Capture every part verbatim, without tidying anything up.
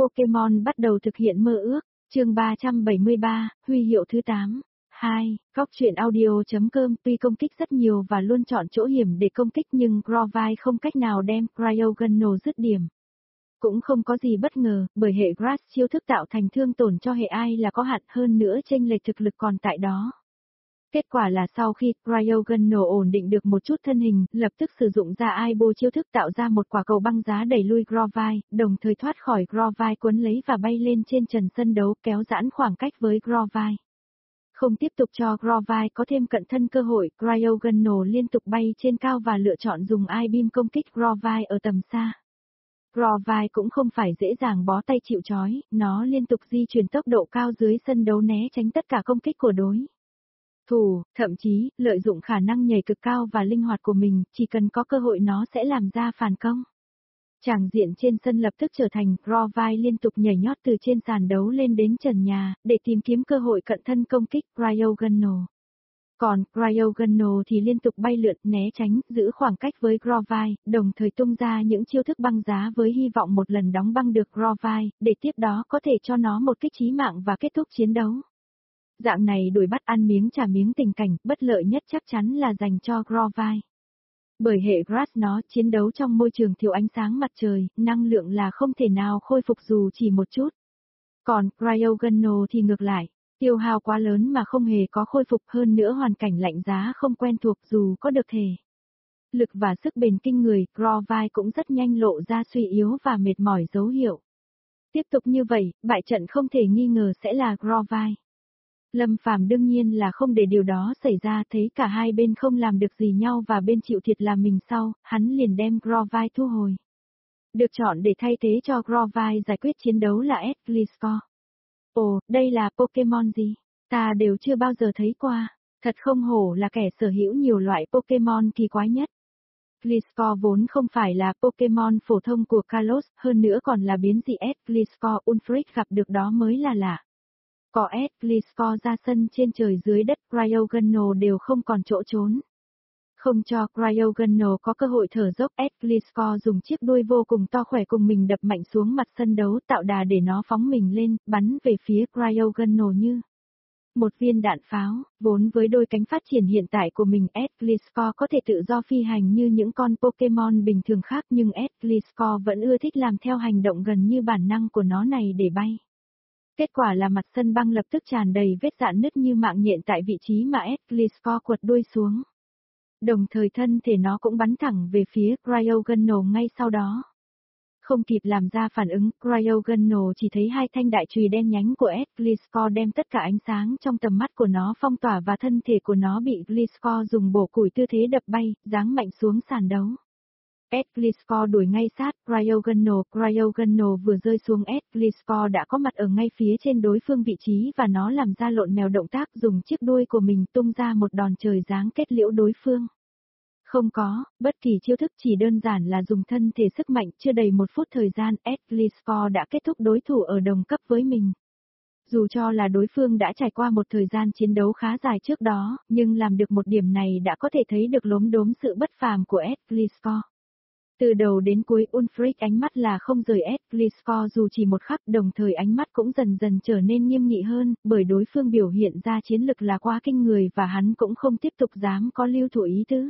Pokemon bắt đầu thực hiện mơ ước, chương ba trăm bảy mươi ba, huy hiệu thứ tám. hai. Góc truyện audio.com tuy công kích rất nhiều và luôn chọn chỗ hiểm để công kích nhưng Grovyle không cách nào đem Cryogonal dứt điểm. Cũng không có gì bất ngờ, bởi hệ Grass chiêu thức tạo thành thương tổn cho hệ ai là có hạn hơn nữa chênh lệch thực lực còn tại đó. Kết quả là sau khi Cryogonal ổn định được một chút thân hình, lập tức sử dụng ra Aibo chiêu thức tạo ra một quả cầu băng giá đẩy lui Grovyle, đồng thời thoát khỏi Grovyle cuốn lấy và bay lên trên trần sân đấu kéo giãn khoảng cách với Grovyle. Không tiếp tục cho Grovyle có thêm cận thân cơ hội, Cryogonal liên tục bay trên cao và lựa chọn dùng I-beam công kích Grovyle ở tầm xa. Grovyle cũng không phải dễ dàng bó tay chịu trói, nó liên tục di chuyển tốc độ cao dưới sân đấu né tránh tất cả công kích của đối thủ, thậm chí, lợi dụng khả năng nhảy cực cao và linh hoạt của mình, chỉ cần có cơ hội nó sẽ làm ra phản công. Tràng diện trên sân lập tức trở thành Grovyle liên tục nhảy nhót từ trên sàn đấu lên đến trần nhà, để tìm kiếm cơ hội cận thân công kích Cryogonal. Còn Cryogonal thì liên tục bay lượn, né tránh, giữ khoảng cách với Grovyle, đồng thời tung ra những chiêu thức băng giá với hy vọng một lần đóng băng được Grovyle, để tiếp đó có thể cho nó một kích chí mạng và kết thúc chiến đấu. Dạng này đuổi bắt ăn miếng trả miếng tình cảnh, bất lợi nhất chắc chắn là dành cho Grovyle. Bởi hệ Grass nó chiến đấu trong môi trường thiếu ánh sáng mặt trời, năng lượng là không thể nào khôi phục dù chỉ một chút. Còn Cryogonal thì ngược lại, tiêu hao quá lớn mà không hề có khôi phục, hơn nữa hoàn cảnh lạnh giá không quen thuộc dù có được thể lực và sức bền kinh người, Grovyle cũng rất nhanh lộ ra suy yếu và mệt mỏi dấu hiệu. Tiếp tục như vậy, bại trận không thể nghi ngờ sẽ là Grovyle. Lâm Phàm đương nhiên là không để điều đó xảy ra, thấy cả hai bên không làm được gì nhau và bên chịu thiệt là mình sau, hắn liền đem Grovyle thu hồi. Được chọn để thay thế cho Grovyle giải quyết chiến đấu là Ed Gliscor. Ồ, đây là Pokemon gì? Ta đều chưa bao giờ thấy qua, thật không hổ là kẻ sở hữu nhiều loại Pokemon kỳ quái nhất. Gliscor vốn không phải là Pokemon phổ thông của Kalos, hơn nữa còn là biến dị Ed Gliscor Unfreak gặp được đó mới là lạ. Có Ed Gliscor ra sân trên trời dưới đất, Cryogonal đều không còn chỗ trốn. Không cho Cryogonal có cơ hội thở dốc, Ed Gliscor dùng chiếc đuôi vô cùng to khỏe cùng mình đập mạnh xuống mặt sân đấu tạo đà để nó phóng mình lên, bắn về phía Cryogonal như một viên đạn pháo. Vốn với đôi cánh phát triển hiện tại của mình, Ed Gliscor có thể tự do phi hành như những con Pokemon bình thường khác nhưng Ed Gliscor vẫn ưa thích làm theo hành động gần như bản năng của nó này để bay. Kết quả là mặt sân băng lập tức tràn đầy vết rạn nứt như mạng nhện tại vị trí mà Ed Gliscor quật đuôi xuống. Đồng thời thân thể nó cũng bắn thẳng về phía Cryogonal ngay sau đó. Không kịp làm ra phản ứng, Cryogonal chỉ thấy hai thanh đại chùy đen nhánh của Ed Gliscor đem tất cả ánh sáng trong tầm mắt của nó phong tỏa và thân thể của nó bị Gliscor dùng bổ củi tư thế đập bay, giáng mạnh xuống sàn đấu. Ed Gliscor đuổi ngay sát Cryogonal, Cryogonal vừa rơi xuống Ed Gliscor đã có mặt ở ngay phía trên đối phương vị trí và nó làm ra lộn mèo động tác dùng chiếc đuôi của mình tung ra một đòn trời giáng kết liễu đối phương. Không có, bất kỳ chiêu thức, chỉ đơn giản là dùng thân thể sức mạnh, chưa đầy một phút thời gian Ed Gliscor đã kết thúc đối thủ ở đồng cấp với mình. Dù cho là đối phương đã trải qua một thời gian chiến đấu khá dài trước đó, nhưng làm được một điểm này đã có thể thấy được lốm đốm sự bất phàm của Ed Gliscor. Từ đầu đến cuối Unfreak ánh mắt là không rời Ed Gliscor dù chỉ một khắc, đồng thời ánh mắt cũng dần dần trở nên nghiêm nghị hơn, bởi đối phương biểu hiện ra chiến lực là quá kinh người và hắn cũng không tiếp tục dám có lưu thủ ý tứ.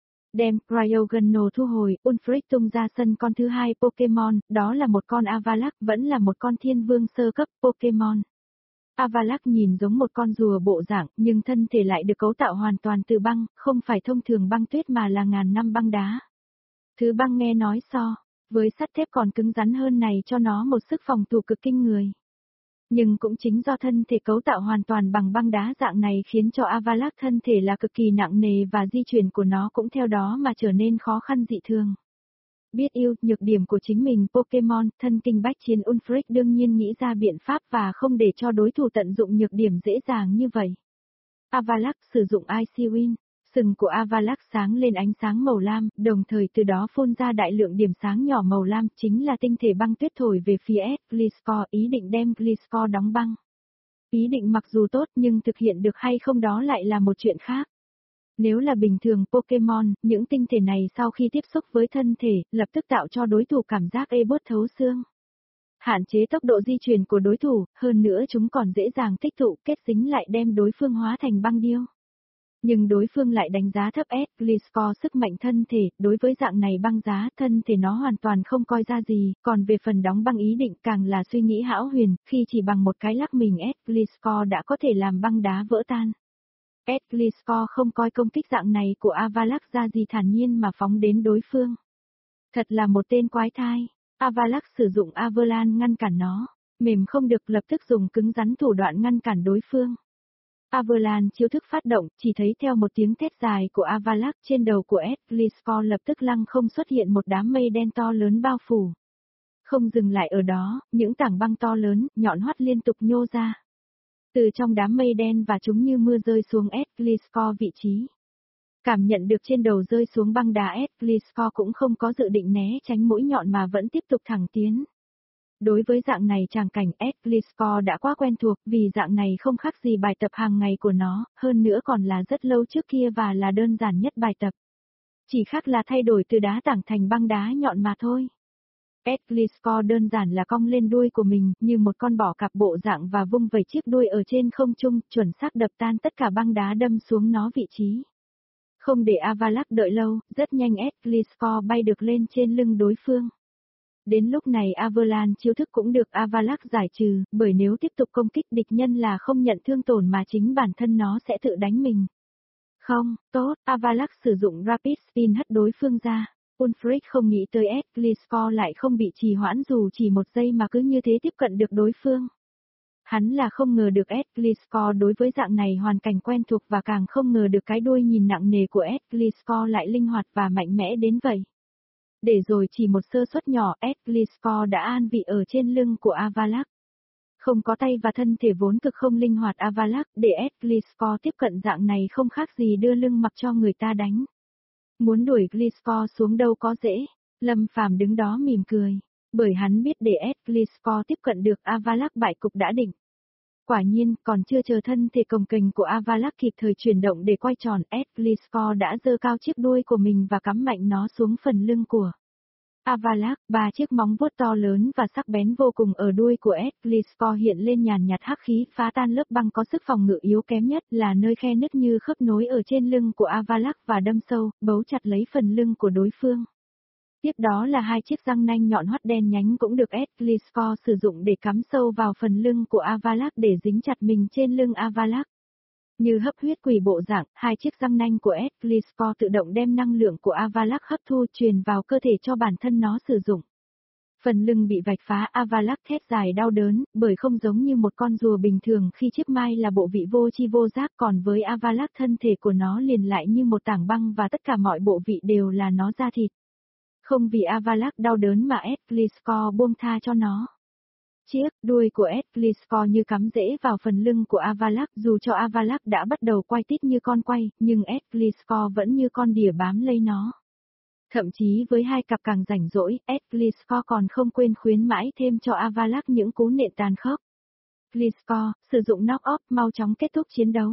Đem Cryogonal thu hồi, Unfreak tung ra sân con thứ hai Pokemon, đó là một con Avalac, vẫn là một con thiên vương sơ cấp Pokemon. Avalac nhìn giống một con rùa bộ dạng, nhưng thân thể lại được cấu tạo hoàn toàn từ băng, không phải thông thường băng tuyết mà là ngàn năm băng đá. Thứ băng nghe nói so với sắt thép còn cứng rắn hơn này cho nó một sức phòng thủ cực kinh người. Nhưng cũng chính do thân thể cấu tạo hoàn toàn bằng băng đá dạng này khiến cho Avalac thân thể là cực kỳ nặng nề và di chuyển của nó cũng theo đó mà trở nên khó khăn dị thường. Biết yêu nhược điểm của chính mình Pokemon, thân kinh bách chiến Unfreak đương nhiên nghĩ ra biện pháp và không để cho đối thủ tận dụng nhược điểm dễ dàng như vậy. Avalac sử dụng Icy Wind. Sừng của Avalac sáng lên ánh sáng màu lam, đồng thời từ đó phun ra đại lượng điểm sáng nhỏ màu lam, chính là tinh thể băng tuyết thổi về phía Ed Gliscor, ý định đem Gliscor đóng băng. Ý định mặc dù tốt nhưng thực hiện được hay không đó lại là một chuyện khác. Nếu là bình thường Pokemon, những tinh thể này sau khi tiếp xúc với thân thể, lập tức tạo cho đối thủ cảm giác ê buốt thấu xương. Hạn chế tốc độ di chuyển của đối thủ, hơn nữa chúng còn dễ dàng tích tụ kết dính lại đem đối phương hóa thành băng điêu. Nhưng đối phương lại đánh giá thấp Gliscor sức mạnh thân thể, đối với dạng này băng giá thân thể nó hoàn toàn không coi ra gì, còn về phần đóng băng ý định càng là suy nghĩ hão huyền, khi chỉ bằng một cái lắc mình Gliscor đã có thể làm băng đá vỡ tan. Gliscor không coi công kích dạng này của Avalax ra gì thản nhiên mà phóng đến đối phương. Thật là một tên quái thai, Avalax sử dụng Avalanche ngăn cản nó, mềm không được lập tức dùng cứng rắn thủ đoạn ngăn cản đối phương. Avalanche chiêu thức phát động, chỉ thấy theo một tiếng thét dài của Avalax trên đầu của Gliscor lập tức lăng không xuất hiện một đám mây đen to lớn bao phủ. Không dừng lại ở đó, những tảng băng to lớn, nhọn hoắt liên tục nhô ra. Từ trong đám mây đen và chúng như mưa rơi xuống Gliscor vị trí. Cảm nhận được trên đầu rơi xuống băng đá Gliscor cũng không có dự định né tránh mũi nhọn mà vẫn tiếp tục thẳng tiến. Đối với dạng này tràng cảnh Gliscor đã quá quen thuộc vì dạng này không khác gì bài tập hàng ngày của nó, hơn nữa còn là rất lâu trước kia và là đơn giản nhất bài tập. Chỉ khác là thay đổi từ đá tảng thành băng đá nhọn mà thôi. Gliscor đơn giản là cong lên đuôi của mình như một con bò cạp bộ dạng và vung vẩy chiếc đuôi ở trên không trung, chuẩn xác đập tan tất cả băng đá đâm xuống nó vị trí. Không để Avalax đợi lâu, rất nhanh Gliscor bay được lên trên lưng đối phương. Đến lúc này Avalanche chiêu thức cũng được Avalax giải trừ, bởi nếu tiếp tục công kích địch nhân là không nhận thương tổn mà chính bản thân nó sẽ tự đánh mình. Không, tốt, Avalax sử dụng Rapid Spin hất đối phương ra. Ulfric không nghĩ tới Gliscor lại không bị trì hoãn dù chỉ một giây mà cứ như thế tiếp cận được đối phương. Hắn là không ngờ được Gliscor đối với dạng này hoàn cảnh quen thuộc và càng không ngờ được cái đuôi nhìn nặng nề của Gliscor lại linh hoạt và mạnh mẽ đến vậy. Để rồi chỉ một sơ suất nhỏ Gliscor đã an vị ở trên lưng của Avalax. Không có tay và thân thể vốn cực không linh hoạt Avalax để Gliscor tiếp cận dạng này không khác gì đưa lưng mặc cho người ta đánh. Muốn đuổi Gliscor xuống đâu có dễ, Lâm Phàm đứng đó mỉm cười, bởi hắn biết để Gliscor tiếp cận được Avalax bại cục đã định. Quả nhiên, còn chưa chờ thân thể cồng kềnh của Avalax kịp thời chuyển động để quay tròn, Gliscor đã giơ cao chiếc đuôi của mình và cắm mạnh nó xuống phần lưng của Avalax. Ba chiếc móng vuốt to lớn và sắc bén vô cùng ở đuôi của Gliscor hiện lên nhàn nhạt hắc khí phá tan lớp băng có sức phòng ngự yếu kém nhất là nơi khe nứt như khớp nối ở trên lưng của Avalax và đâm sâu, bấu chặt lấy phần lưng của đối phương. Tiếp đó là hai chiếc răng nanh nhọn hoắt đen nhánh cũng được Gliscor sử dụng để cắm sâu vào phần lưng của Avalax để dính chặt mình trên lưng Avalax. Như hấp huyết quỷ bộ dạng, hai chiếc răng nanh của Gliscor tự động đem năng lượng của Avalax hấp thu truyền vào cơ thể cho bản thân nó sử dụng. Phần lưng bị vạch phá Avalax thét dài đau đớn, bởi không giống như một con rùa bình thường khi chiếc mai là bộ vị vô chi vô giác còn với Avalax thân thể của nó liền lại như một tảng băng và tất cả mọi bộ vị đều là nó da thịt. Không vì Avalax đau đớn mà Gliscor buông tha cho nó. Chiếc đuôi của Gliscor như cắm rễ vào phần lưng của Avalax, dù cho Avalax đã bắt đầu quay tít như con quay, nhưng Gliscor vẫn như con đỉa bám lấy nó. Thậm chí với hai cặp càng rảnh rỗi, Gliscor còn không quên khuyến mãi thêm cho Avalax những cú nện tàn khốc. Gliscor, sử dụng knock off mau chóng kết thúc chiến đấu.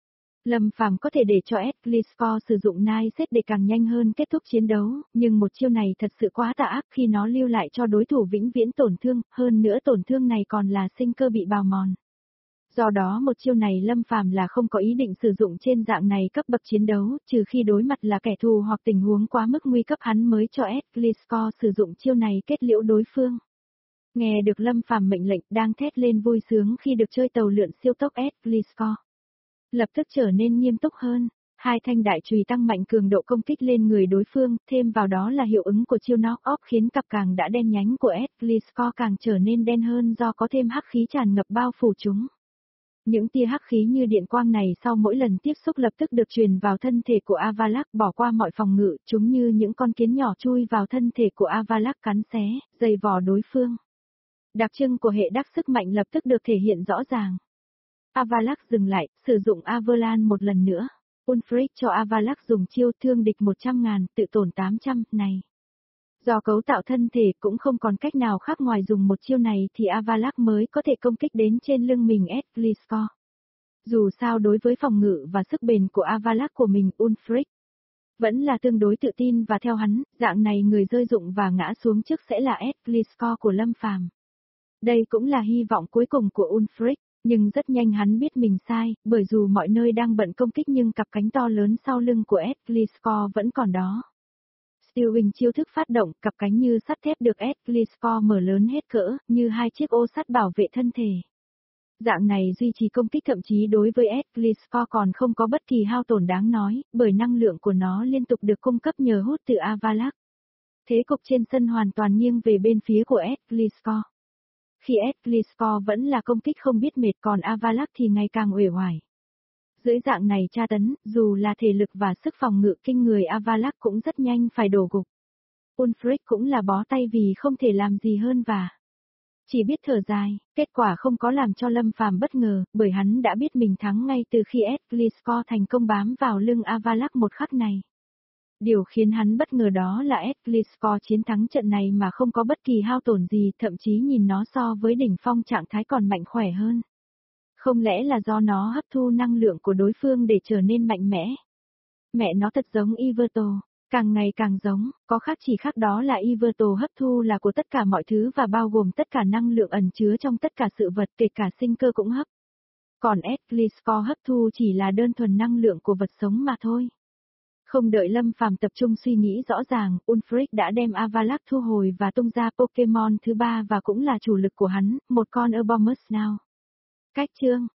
Lâm Phàm có thể để cho Gliscor sử dụng nai set để càng nhanh hơn kết thúc chiến đấu, nhưng một chiêu này thật sự quá tà ác khi nó lưu lại cho đối thủ vĩnh viễn tổn thương, hơn nữa tổn thương này còn là sinh cơ bị bào mòn. Do đó một chiêu này Lâm Phàm là không có ý định sử dụng trên dạng này cấp bậc chiến đấu, trừ khi đối mặt là kẻ thù hoặc tình huống quá mức nguy cấp hắn mới cho Gliscor sử dụng chiêu này kết liễu đối phương. Nghe được Lâm Phàm mệnh lệnh đang thét lên vui sướng khi được chơi tàu lượn siêu tốc Gliscor. Lập tức trở nên nghiêm túc hơn, hai thanh đại chùy tăng mạnh cường độ công kích lên người đối phương, thêm vào đó là hiệu ứng của chiêu knock off khiến cặp càng đã đen nhánh của Gliscor càng trở nên đen hơn do có thêm hắc khí tràn ngập bao phủ chúng. Những tia hắc khí như điện quang này sau mỗi lần tiếp xúc lập tức được truyền vào thân thể của Avalax bỏ qua mọi phòng ngự, chúng như những con kiến nhỏ chui vào thân thể của Avalax cắn xé, dày vò đối phương. Đặc trưng của hệ đắc sức mạnh lập tức được thể hiện rõ ràng. Avalax dừng lại, sử dụng Avalanche một lần nữa. Ulfric cho Avalax dùng chiêu thương địch một trăm ngàn, tự tổn tám trăm, này. Do cấu tạo thân thể cũng không còn cách nào khác ngoài dùng một chiêu này thì Avalax mới có thể công kích đến trên lưng mình Gliscor. Dù sao đối với phòng ngự và sức bền của Avalax của mình Ulfric vẫn là tương đối tự tin và theo hắn, dạng này người rơi dụng và ngã xuống trước sẽ là Gliscor của Lâm Phàm. Đây cũng là hy vọng cuối cùng của Ulfric, nhưng rất nhanh hắn biết mình sai, bởi dù mọi nơi đang bận công kích nhưng cặp cánh to lớn sau lưng của Edgliscore vẫn còn đó. Steelwing chiêu thức phát động, cặp cánh như sắt thép được Edgliscore mở lớn hết cỡ, như hai chiếc ô sắt bảo vệ thân thể. Dạng này duy trì công kích thậm chí đối với Edgliscore còn không có bất kỳ hao tổn đáng nói, bởi năng lượng của nó liên tục được cung cấp nhờ hút từ Avallac'h. Thế cục trên sân hoàn toàn nghiêng về bên phía của Edgliscore. Khi Edgliscore vẫn là công kích không biết mệt còn Avallac'h thì ngày càng uể oải. Dưới dạng này tra tấn, dù là thể lực và sức phòng ngự kinh người Avallac'h cũng rất nhanh phải đổ gục. Ulfric cũng là bó tay vì không thể làm gì hơn và chỉ biết thở dài, kết quả không có làm cho Lâm Phàm bất ngờ, bởi hắn đã biết mình thắng ngay từ khi Edgliscore thành công bám vào lưng Avallac'h một khắc này. Điều khiến hắn bất ngờ đó là Edgliscore chiến thắng trận này mà không có bất kỳ hao tổn gì, thậm chí nhìn nó so với đỉnh phong trạng thái còn mạnh khỏe hơn. Không lẽ là do nó hấp thu năng lượng của đối phương để trở nên mạnh mẽ? Mẹ nó thật giống Yveltal, càng ngày càng giống, có khác chỉ khác đó là Yveltal hấp thu là của tất cả mọi thứ và bao gồm tất cả năng lượng ẩn chứa trong tất cả sự vật kể cả sinh cơ cũng hấp. Còn Edgliscore hấp thu chỉ là đơn thuần năng lượng của vật sống mà thôi. Không đợi Lâm Phàm tập trung suy nghĩ rõ ràng, Ulfric đã đem Avallac'h thu hồi và tung ra Pokemon thứ ba và cũng là chủ lực của hắn, một con Urbomus Now. Cách chương